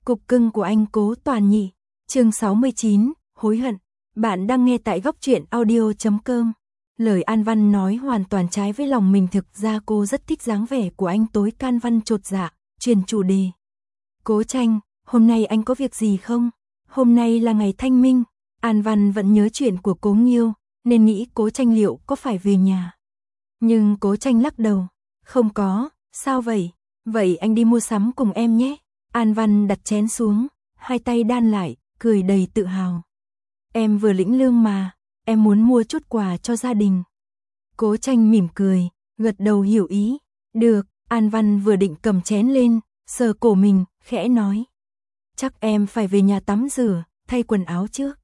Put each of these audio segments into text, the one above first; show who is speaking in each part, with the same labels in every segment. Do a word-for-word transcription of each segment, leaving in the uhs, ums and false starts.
Speaker 1: Cục cưng của anh Cố Toàn nhỉ. Chương sáu mươi chín, hối hận. Bạn đang nghe tại góc truyện audio chấm com. Lời An Văn nói hoàn toàn trái với lòng mình, thực ra cô rất thích dáng vẻ của anh tối. Can Văn chột dạ, chuyển chủ đề. Cố Tranh, hôm nay anh có việc gì không? Hôm nay là ngày Thanh Minh. An Văn vẫn nhớ chuyện của Cố Nghiêu, nên nghĩ Cố Tranh liệu có phải về nhà. Nhưng Cố Tranh lắc đầu. Không có, sao vậy? Vậy anh đi mua sắm cùng em nhé. An Văn đặt chén xuống, hai tay đan lại, cười đầy tự hào. Em vừa lĩnh lương mà, em muốn mua chút quà cho gia đình. Cố Tranh mỉm cười, gật đầu hiểu ý. Được, An Văn vừa định cầm chén lên, sờ cổ mình, khẽ nói. Chắc em phải về nhà tắm rửa, thay quần áo trước.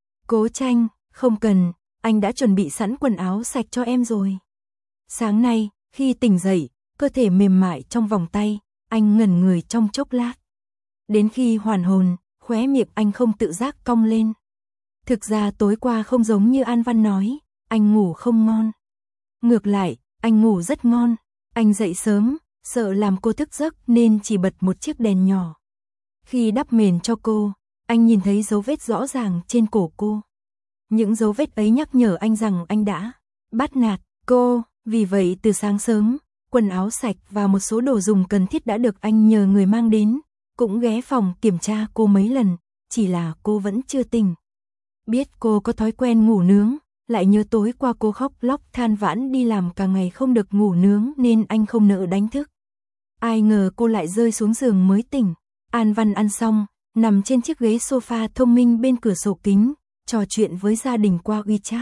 Speaker 1: Cố Tranh, không cần, anh đã chuẩn bị sẵn quần áo sạch cho em rồi. Sáng nay, khi tỉnh dậy, cơ thể mềm mại trong vòng tay, anh ngẩn người trong chốc lát. Đến khi hoàn hồn, khóe miệng anh không tự giác cong lên. Thực ra tối qua không giống như An Văn nói, anh ngủ không ngon. Ngược lại, anh ngủ rất ngon. Anh dậy sớm, sợ làm cô thức giấc nên chỉ bật một chiếc đèn nhỏ. Khi đắp mền cho cô, anh nhìn thấy dấu vết rõ ràng trên cổ cô. Những dấu vết ấy nhắc nhở anh rằng anh đã bắt nạt cô. Vì vậy từ sáng sớm, quần áo sạch và một số đồ dùng cần thiết đã được anh nhờ người mang đến. Cũng ghé phòng kiểm tra cô mấy lần, chỉ là cô vẫn chưa tỉnh. Biết cô có thói quen ngủ nướng, lại nhớ tối qua cô khóc lóc than vãn đi làm cả ngày không được ngủ nướng nên anh không nỡ đánh thức. Ai ngờ cô lại rơi xuống giường mới tỉnh. An Văn ăn xong, nằm trên chiếc ghế sofa thông minh bên cửa sổ kính, trò chuyện với gia đình qua WeChat.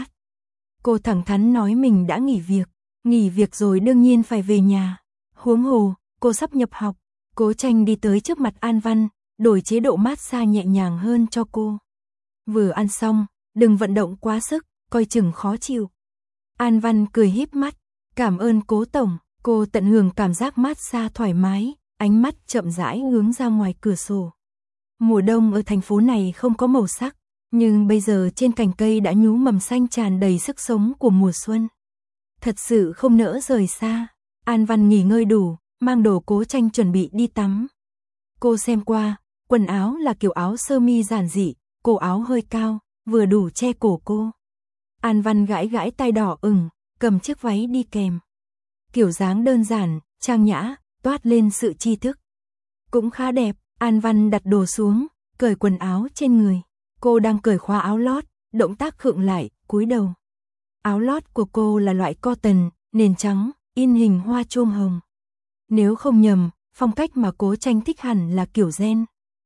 Speaker 1: Cô thẳng thắn nói mình đã nghỉ việc, nghỉ việc rồi đương nhiên phải về nhà. Huống hồ, cô sắp nhập học. Cố Tranh đi tới trước mặt An Văn, đổi chế độ massage nhẹ nhàng hơn cho cô. Vừa ăn xong, đừng vận động quá sức, coi chừng khó chịu. An Văn cười híp mắt, cảm ơn Cố tổng. Cô tận hưởng cảm giác massage thoải mái, ánh mắt chậm rãi hướng ra ngoài cửa sổ. Mùa đông ở thành phố này không có màu sắc, nhưng bây giờ trên cành cây đã nhú mầm xanh tràn đầy sức sống của mùa xuân. Thật sự không nỡ rời xa. An Văn nghỉ ngơi đủ, mang đồ Cố Tranh chuẩn bị đi tắm. Cô xem qua, quần áo là kiểu áo sơ mi giản dị, cổ áo hơi cao, vừa đủ che cổ cô. An Văn gãi gãi tai đỏ ửng, cầm chiếc váy đi kèm. Kiểu dáng đơn giản, trang nhã, toát lên sự tri thức. Cũng khá đẹp. An Văn đặt đồ xuống, cởi quần áo trên người. Cô đang cởi khóa áo lót, động tác khựng lại, cúi đầu. Áo lót của cô là loại cotton, nền trắng, in hình hoa chôm hồng. Nếu không nhầm, phong cách mà Cố Tranh thích hẳn là kiểu gen.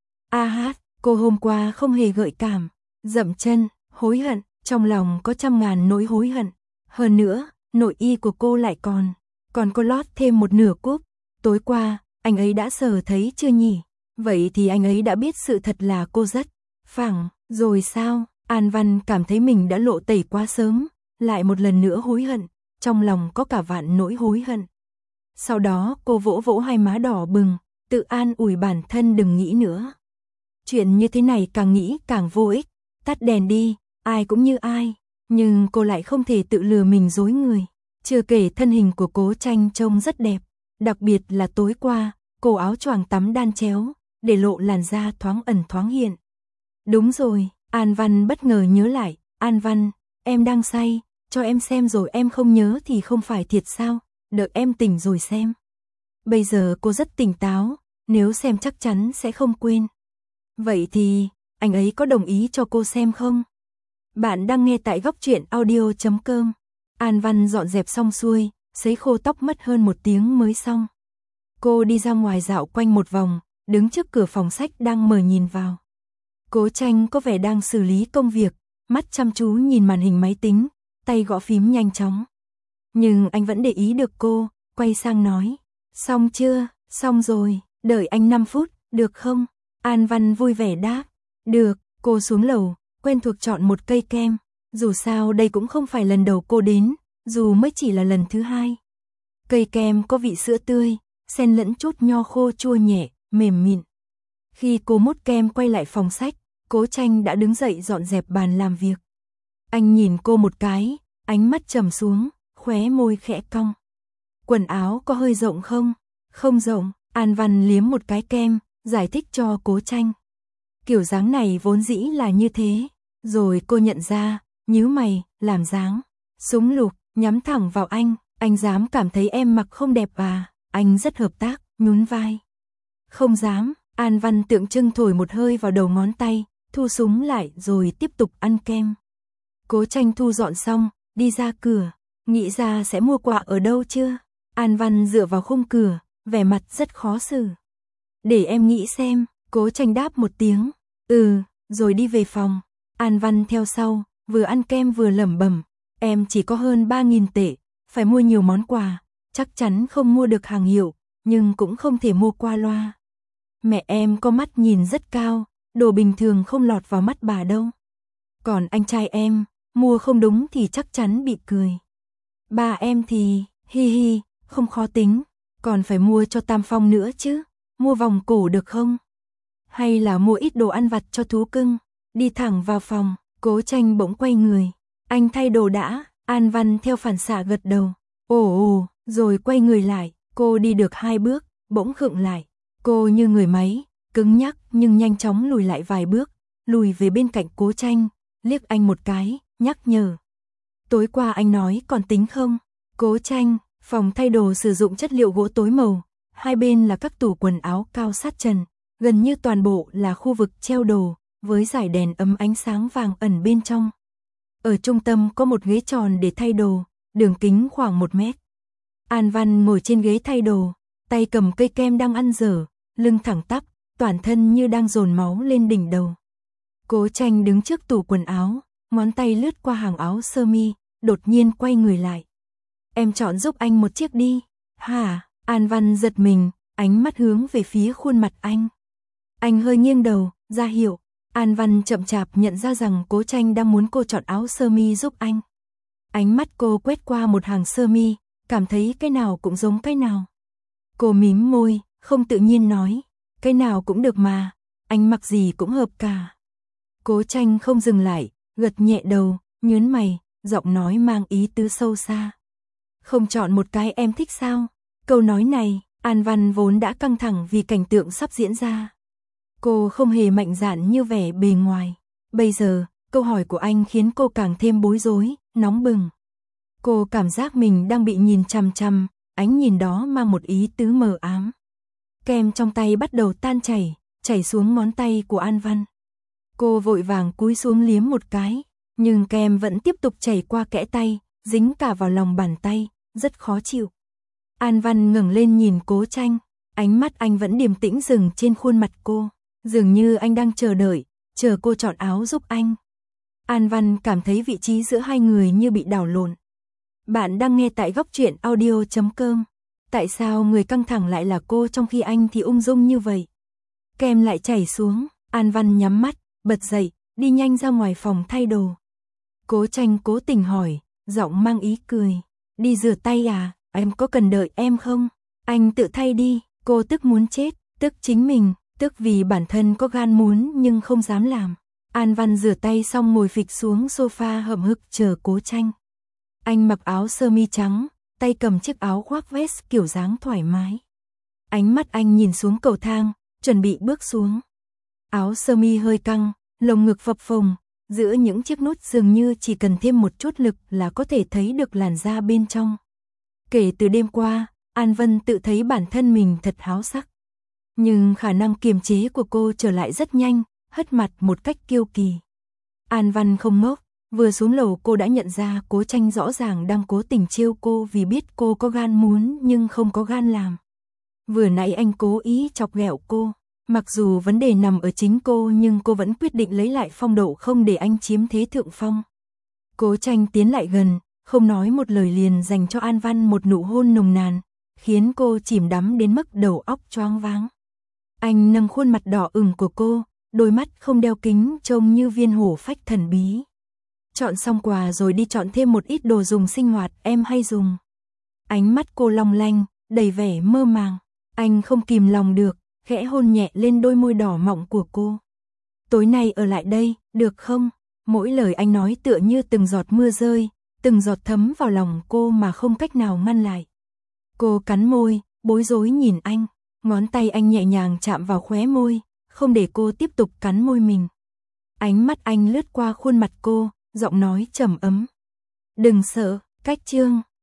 Speaker 1: A hát, cô hôm qua không hề gợi cảm, dậm chân, hối hận, trong lòng có trăm ngàn nỗi hối hận. Hơn nữa, nội y của cô lại còn, còn cô lót thêm một nửa cúc. Tối qua, anh ấy đã sờ thấy chưa nhỉ? Vậy thì anh ấy đã biết sự thật là cô rất phẳng, rồi sao? An Văn cảm thấy mình đã lộ tẩy quá sớm, lại một lần nữa hối hận, trong lòng có cả vạn nỗi hối hận. Sau đó cô vỗ vỗ hai má đỏ bừng, tự an ủi bản thân đừng nghĩ nữa. Chuyện như thế này càng nghĩ càng vô ích, tắt đèn đi, ai cũng như ai, nhưng cô lại không thể tự lừa mình dối người. Chưa kể thân hình của Cố Tranh trông rất đẹp, đặc biệt là tối qua, cổ áo choàng tắm đan chéo, để lộ làn da thoáng ẩn thoáng hiện. Đúng rồi, An Văn bất ngờ nhớ lại, An Văn, em đang say, cho em xem rồi em không nhớ thì không phải thiệt sao, đợi em tỉnh rồi xem. Bây giờ cô rất tỉnh táo, nếu xem chắc chắn sẽ không quên. Vậy thì, anh ấy có đồng ý cho cô xem không? Bạn đang nghe tại góc truyện audio chấm com. An Văn dọn dẹp xong xuôi, sấy khô tóc mất hơn một tiếng mới xong. Cô đi ra ngoài dạo quanh một vòng, đứng trước cửa phòng sách đang mở nhìn vào. Cố Tranh có vẻ đang xử lý công việc, mắt chăm chú nhìn màn hình máy tính, tay gõ phím nhanh chóng. Nhưng anh vẫn để ý được cô, quay sang nói. Xong chưa? Xong rồi, đợi anh năm phút, được không? An Văn vui vẻ đáp. Được, cô xuống lầu, quen thuộc chọn một cây kem. Dù sao đây cũng không phải lần đầu cô đến, dù mới chỉ là lần thứ hai. Cây kem có vị sữa tươi, xen lẫn chút nho khô chua nhẹ, mềm mịn. Khi cô mốt kem quay lại phòng sách, Cố Tranh đã đứng dậy dọn dẹp bàn làm việc. Anh nhìn cô một cái, ánh mắt trầm xuống, khóe môi khẽ cong. Quần áo có hơi rộng không? Không rộng. An Văn liếm một cái kem, giải thích cho Cố Tranh. Kiểu dáng này vốn dĩ là như thế, rồi cô nhận ra, nhíu mày, làm dáng, súng lục, nhắm thẳng vào anh, anh dám cảm thấy em mặc không đẹp à, anh rất hợp tác, nhún vai. Không dám, An Văn tượng trưng thổi một hơi vào đầu ngón tay, thu súng lại rồi tiếp tục ăn kem. Cố Tranh thu dọn xong, đi ra cửa, nghĩ ra sẽ mua quà ở đâu chưa? An Văn dựa vào khung cửa, vẻ mặt rất khó xử. Để em nghĩ xem, Cố Tranh đáp một tiếng, ừ, rồi đi về phòng. An Văn theo sau, vừa ăn kem vừa lẩm bẩm, em chỉ có hơn ba nghìn tệ, phải mua nhiều món quà, chắc chắn không mua được hàng hiệu, nhưng cũng không thể mua qua loa. Mẹ em có mắt nhìn rất cao, đồ bình thường không lọt vào mắt bà đâu. Còn anh trai em, mua không đúng thì chắc chắn bị cười. Bà em thì, hi hi, không khó tính, còn phải mua cho Tam Phong nữa chứ, mua vòng cổ được không? Hay là mua ít đồ ăn vặt cho thú cưng, đi thẳng vào phòng. Cố Tranh bỗng quay người, anh thay đồ đã, An Văn theo phản xạ gật đầu, ồ ồ, rồi quay người lại, cô đi được hai bước, bỗng khựng lại, cô như người máy, cứng nhắc nhưng nhanh chóng lùi lại vài bước, lùi về bên cạnh Cố Tranh, liếc anh một cái, nhắc nhở. Tối qua anh nói còn tính không? Cố Tranh, phòng thay đồ sử dụng chất liệu gỗ tối màu, hai bên là các tủ quần áo cao sát trần, gần như toàn bộ là khu vực treo đồ, với dải đèn ấm ánh sáng vàng ẩn bên trong. Ở trung tâm có một ghế tròn để thay đồ, đường kính khoảng một mét. An Văn ngồi trên ghế thay đồ, tay cầm cây kem đang ăn dở, lưng thẳng tắp, toàn thân như đang dồn máu lên đỉnh đầu. Cố Tranh đứng trước tủ quần áo, ngón tay lướt qua hàng áo sơ mi, đột nhiên quay người lại. Em chọn giúp anh một chiếc đi. Hả? An Văn giật mình, ánh mắt hướng về phía khuôn mặt anh. Anh hơi nghiêng đầu, ra hiệu. An Văn chậm chạp nhận ra rằng Cố Tranh đang muốn cô chọn áo sơ mi giúp anh. Ánh mắt cô quét qua một hàng sơ mi, cảm thấy cái nào cũng giống cái nào. Cô mím môi, không tự nhiên nói, cái nào cũng được mà, anh mặc gì cũng hợp cả. Cố Tranh không dừng lại, gật nhẹ đầu, nhớn mày, giọng nói mang ý tứ sâu xa. Không chọn một cái em thích sao? Câu nói này, An Văn vốn đã căng thẳng vì cảnh tượng sắp diễn ra. Cô không hề mạnh dạn như vẻ bề ngoài. Bây giờ, câu hỏi của anh khiến cô càng thêm bối rối, nóng bừng. Cô cảm giác mình đang bị nhìn chằm chằm, ánh nhìn đó mang một ý tứ mờ ám. Kem trong tay bắt đầu tan chảy, chảy xuống ngón tay của An Văn. Cô vội vàng cúi xuống liếm một cái, nhưng kem vẫn tiếp tục chảy qua kẽ tay, dính cả vào lòng bàn tay, rất khó chịu. An Văn ngẩng lên nhìn Cố Tranh, ánh mắt anh vẫn điềm tĩnh dừng trên khuôn mặt cô, dường như anh đang chờ đợi, chờ cô chọn áo giúp anh. An Văn cảm thấy vị trí giữa hai người như bị đảo lộn. Bạn đang nghe tại góc truyện audio chấm com. Tại sao người căng thẳng lại là cô trong khi anh thì ung dung như vậy? Kem lại chảy xuống, An Văn nhắm mắt, bật dậy, đi nhanh ra ngoài phòng thay đồ. Cố Tranh cố tình hỏi, giọng mang ý cười, đi rửa tay à, em có cần đợi em không? Anh tự thay đi. Cô tức muốn chết, tức chính mình, tức vì bản thân có gan muốn nhưng không dám làm. An Văn rửa tay xong ngồi phịch xuống sofa hậm hực chờ Cố Tranh. Anh mặc áo sơ mi trắng, tay cầm chiếc áo khoác vest kiểu dáng thoải mái. Ánh mắt anh nhìn xuống cầu thang, chuẩn bị bước xuống. Áo sơ mi hơi căng, lồng ngực phập phồng, giữa những chiếc nút dường như chỉ cần thêm một chút lực là có thể thấy được làn da bên trong. Kể từ đêm qua, An Vân tự thấy bản thân mình thật háo sắc. Nhưng khả năng kiềm chế của cô trở lại rất nhanh, hất mặt một cách kiêu kỳ. An Văn không ngốc, vừa xuống lầu cô đã nhận ra Cố Tranh rõ ràng đang cố tình trêu cô vì biết cô có gan muốn nhưng không có gan làm. Vừa nãy anh cố ý chọc ghẹo cô, mặc dù vấn đề nằm ở chính cô nhưng cô vẫn quyết định lấy lại phong độ không để anh chiếm thế thượng phong. Cố Tranh tiến lại gần, không nói một lời liền dành cho An Văn một nụ hôn nồng nàn, khiến cô chìm đắm đến mức đầu óc choáng váng. Anh nâng khuôn mặt đỏ ửng của cô, đôi mắt không đeo kính trông như viên hổ phách thần bí. Chọn xong quà rồi đi chọn thêm một ít đồ dùng sinh hoạt em hay dùng. Ánh mắt cô long lanh, đầy vẻ mơ màng. Anh không kìm lòng được, khẽ hôn nhẹ lên đôi môi đỏ mọng của cô. Tối nay ở lại đây, được không? Mỗi lời anh nói tựa như từng giọt mưa rơi, từng giọt thấm vào lòng cô mà không cách nào ngăn lại. Cô cắn môi, bối rối nhìn anh. Ngón tay anh nhẹ nhàng chạm vào khóe môi, không để cô tiếp tục cắn môi mình. Ánh mắt anh lướt qua khuôn mặt cô, giọng nói trầm ấm. Đừng sợ, cách chương.